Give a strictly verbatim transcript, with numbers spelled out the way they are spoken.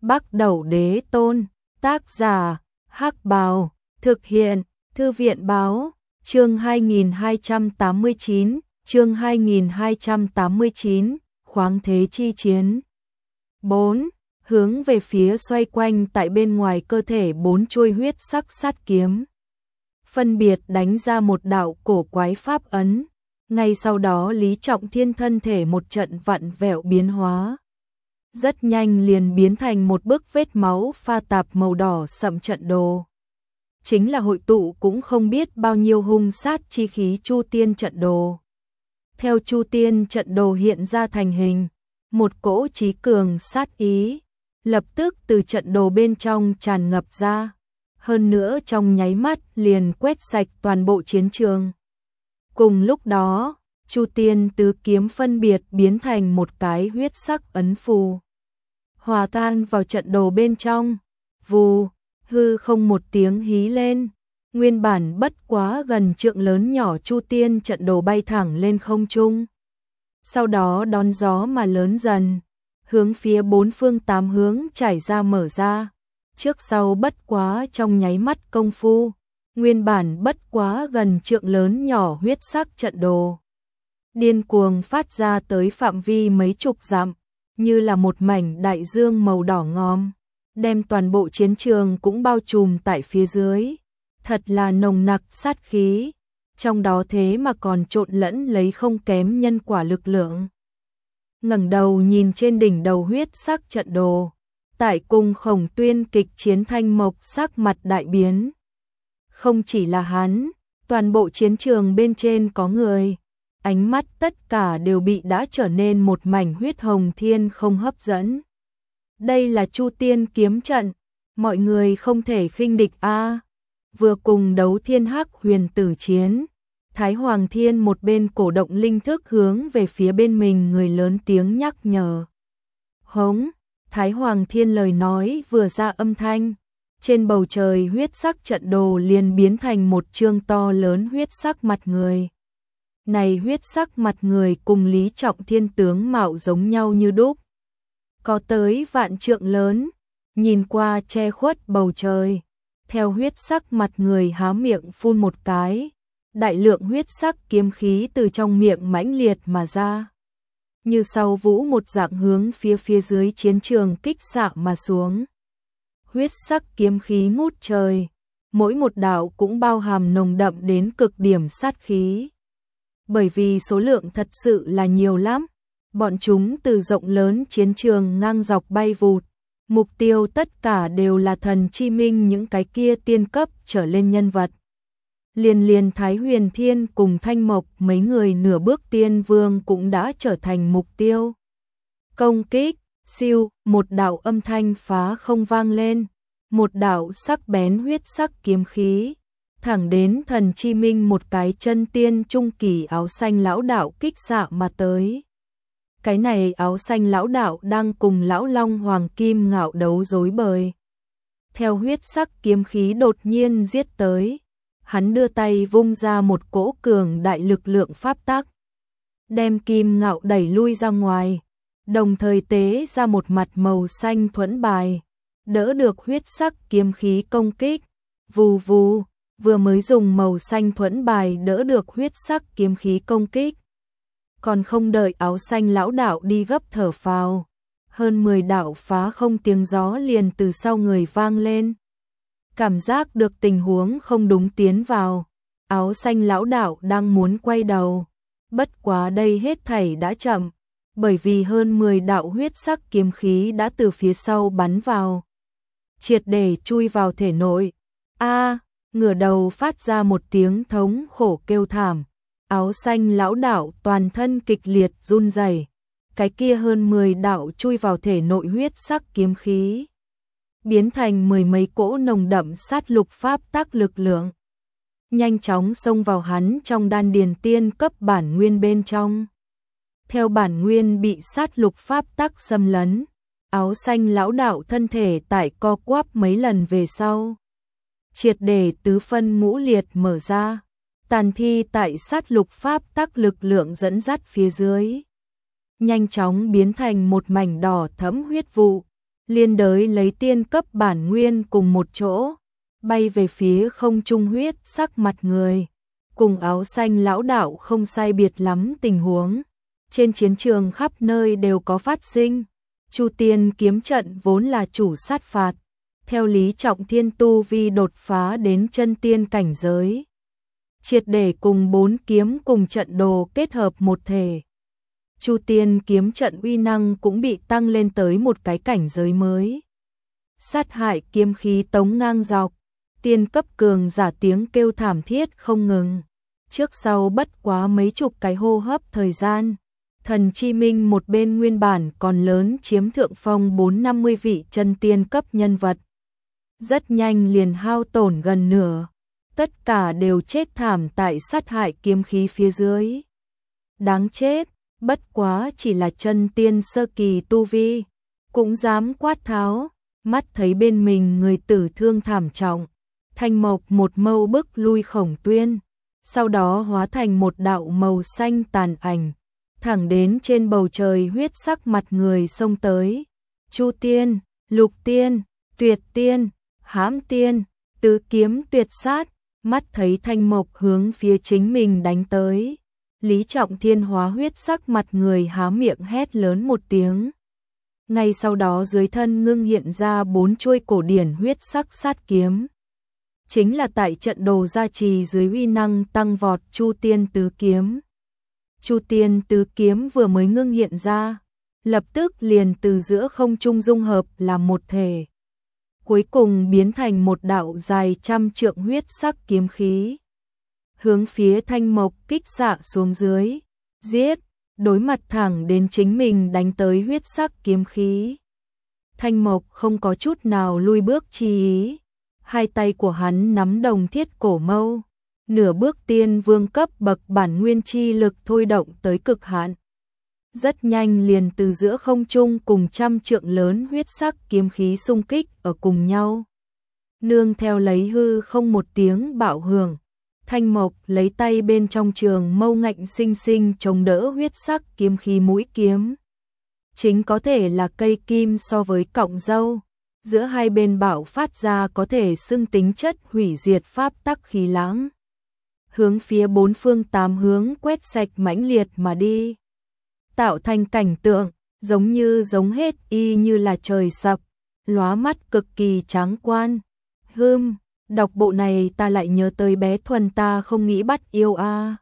Bắc Đẩu Đế Tôn, tác giả, Hắc Bào, thực hiện, Thư viện báo, chương hai nghìn hai trăm tám mươi chín, chương hai nghìn hai trăm tám mươi chín, khoáng thế chi chiến. bốn. Hướng về phía xoay quanh tại bên ngoài cơ thể bốn chuôi huyết sắc sát kiếm. Phân biệt đánh ra một đạo cổ quái pháp ấn, ngay sau đó Lý Trọng Thiên thân thể một trận vặn vẹo biến hóa. Rất nhanh liền biến thành một bức vết máu pha tạp màu đỏ sậm trận đồ. Chính là hội tụ cũng không biết bao nhiêu hung sát chi khí Chu Tiên trận đồ. Theo Chu Tiên trận đồ hiện ra thành hình, một cỗ chí cường sát ý, lập tức từ trận đồ bên trong tràn ngập ra. Hơn nữa trong nháy mắt liền quét sạch toàn bộ chiến trường. Cùng lúc đó, Chu Tiên tứ kiếm phân biệt biến thành một cái huyết sắc ấn phù. Hòa tan vào trận đồ bên trong, vù, hư không một tiếng hí lên. Nguyên bản bất quá gần trượng lớn nhỏ Chu Tiên trận đồ bay thẳng lên không trung. Sau đó đón gió mà lớn dần, hướng phía bốn phương tám hướng trải ra mở ra. Trước sau bất quá trong nháy mắt công phu, nguyên bản bất quá gần trượng lớn nhỏ huyết sắc trận đồ điên cuồng phát ra tới phạm vi mấy chục dặm, như là một mảnh đại dương màu đỏ ngòm, đem toàn bộ chiến trường cũng bao trùm tại phía dưới. Thật là nồng nặc sát khí, trong đó thế mà còn trộn lẫn lấy không kém nhân quả lực lượng. Ngẩng đầu nhìn trên đỉnh đầu huyết sắc trận đồ, tại cung Khổng Tuyên kịch chiến Thanh Mộc sắc mặt đại biến. Không chỉ là hắn, toàn bộ chiến trường bên trên có người, ánh mắt tất cả đều bị đã trở nên một mảnh huyết hồng thiên không hấp dẫn. Đây là Chu Tiên kiếm trận, mọi người không thể khinh địch a. Vừa cùng đấu thiên hắc huyền tử chiến, Thái Hoàng Thiên một bên cổ động linh thức hướng về phía bên mình người lớn tiếng nhắc nhở. Hống, Thái Hoàng Thiên lời nói vừa ra âm thanh, trên bầu trời huyết sắc trận đồ liền biến thành một chương to lớn huyết sắc mặt người. Này huyết sắc mặt người cùng Lý Trọng Thiên tướng mạo giống nhau như đúc, có tới vạn trượng lớn, nhìn qua che khuất bầu trời. Theo huyết sắc mặt người há miệng phun một cái, đại lượng huyết sắc kiếm khí từ trong miệng mãnh liệt mà ra, như sau vũ một dạng hướng phía phía dưới chiến trường kích xạ mà xuống. Huyết sắc kiếm khí ngút trời, mỗi một đạo cũng bao hàm nồng đậm đến cực điểm sát khí. Bởi vì số lượng thật sự là nhiều lắm, bọn chúng từ rộng lớn chiến trường ngang dọc bay vụt. Mục tiêu tất cả đều là thần chi minh những cái kia tiên cấp trở lên nhân vật. Liên liên Thái Huyền Thiên cùng Thanh Mộc mấy người nửa bước tiên vương cũng đã trở thành mục tiêu. Công kích, siêu, một đạo âm thanh phá không vang lên, một đạo sắc bén huyết sắc kiếm khí, thẳng đến thần chi minh một cái chân tiên trung kỳ áo xanh lão đạo kích xạ mà tới. Cái này áo xanh lão đạo đang cùng lão Long Hoàng Kim Ngạo đấu rối bời. Theo huyết sắc kiếm khí đột nhiên giết tới, hắn đưa tay vung ra một cỗ cường đại lực lượng pháp tắc, đem Kim Ngạo đẩy lui ra ngoài, đồng thời tế ra một mặt màu xanh thuẫn bài, đỡ được huyết sắc kiếm khí công kích. Vù vù, vừa mới dùng màu xanh thuẫn bài đỡ được huyết sắc kiếm khí công kích, còn không đợi áo xanh lão đạo đi gấp thở phào, hơn mười đạo phá không tiếng gió liền từ sau người vang lên. Cảm giác được tình huống không đúng tiến vào, áo xanh lão đạo đang muốn quay đầu, bất quá đây hết thảy đã chậm, bởi vì hơn mười đạo huyết sắc kiếm khí đã từ phía sau bắn vào, triệt để chui vào thể nội. A, ngửa đầu phát ra một tiếng thống khổ kêu thảm. Áo xanh lão đạo toàn thân kịch liệt run rẩy, cái kia hơn mười đạo chui vào thể nội huyết sắc kiếm khí, biến thành mười mấy cỗ nồng đậm sát lục pháp tắc lực lượng, nhanh chóng xông vào hắn trong đan điền tiên cấp bản nguyên bên trong. Theo bản nguyên bị sát lục pháp tắc xâm lấn, áo xanh lão đạo thân thể tại co quắp mấy lần về sau, triệt để tứ phân ngũ liệt mở ra. Tàn thi tại sát lục pháp tắc lực lượng dẫn dắt phía dưới, nhanh chóng biến thành một mảnh đỏ thẫm huyết vụ, liên đới lấy tiên cấp bản nguyên cùng một chỗ, bay về phía không trung huyết sắc mặt người, cùng áo xanh lão đạo không sai biệt lắm tình huống. Trên chiến trường khắp nơi đều có phát sinh, Chu Tiên kiếm trận vốn là chủ sát phạt, theo Lý Trọng Thiên tu vi đột phá đến chân tiên cảnh giới, triệt để cùng bốn kiếm cùng trận đồ kết hợp một thể. Chu Tiên kiếm trận uy năng cũng bị tăng lên tới một cái cảnh giới mới. Sát hại kiếm khí tống ngang dọc, tiên cấp cường giả tiếng kêu thảm thiết không ngừng. Trước sau bất quá mấy chục cái hô hấp thời gian, Thần Chi Minh một bên nguyên bản còn lớn chiếm thượng phong bốn năm mươi vị chân tiên cấp nhân vật. Rất nhanh liền hao tổn gần nửa, tất cả đều chết thảm tại sát hại kiếm khí phía dưới. Đáng chết, bất quá chỉ là chân tiên sơ kỳ tu vi, cũng dám quát tháo, mắt thấy bên mình người tử thương thảm trọng. Thanh Mộc một mâu bức lui Khổng Tuyên, sau đó hóa thành một đạo màu xanh tàn ảnh, thẳng đến trên bầu trời huyết sắc mặt người xông tới. Chu Tiên, Lục Tiên, Tuyệt Tiên, Hãm Tiên, tứ kiếm tuyệt sát, mắt thấy Thanh Mộc hướng phía chính mình đánh tới. Lý Trọng Thiên hóa huyết sắc mặt người há miệng hét lớn một tiếng. Ngay sau đó dưới thân ngưng hiện ra bốn chuôi cổ điển huyết sắc sát kiếm. Chính là tại trận đồ gia trì dưới uy năng tăng vọt Chu Tiên tứ kiếm. Chu Tiên tứ kiếm vừa mới ngưng hiện ra, lập tức liền từ giữa không trung dung hợp làm một thể. Cuối cùng biến thành một đạo dài trăm trượng huyết sắc kiếm khí. Hướng phía Thanh Mộc kích xạ xuống dưới, giết, đối mặt thẳng đến chính mình đánh tới huyết sắc kiếm khí. Thanh Mộc không có chút nào lui bước chi ý, hai tay của hắn nắm đồng thiết cổ mâu, nửa bước tiên vương cấp bậc bản nguyên chi lực thôi động tới cực hạn. Rất nhanh liền từ giữa không trung cùng trăm trượng lớn huyết sắc kiếm khí xung kích ở cùng nhau. Nương theo lấy hư không một tiếng bạo hưởng, Thanh Mộc lấy tay bên trong trường mâu ngạnh sinh sinh chống đỡ huyết sắc kiếm khí mũi kiếm. Chính có thể là cây kim so với cọng dâu, giữa hai bên bạo phát ra có thể xưng tính chất hủy diệt pháp tắc khí lãng. Hướng phía bốn phương tám hướng quét sạch mãnh liệt mà đi. Tạo thành cảnh tượng, giống như giống hết y như là trời sập, lóa mắt cực kỳ tráng quan. Hưm, đọc bộ này ta lại nhớ tới bé Thuần ta không nghĩ bắt yêu a. À.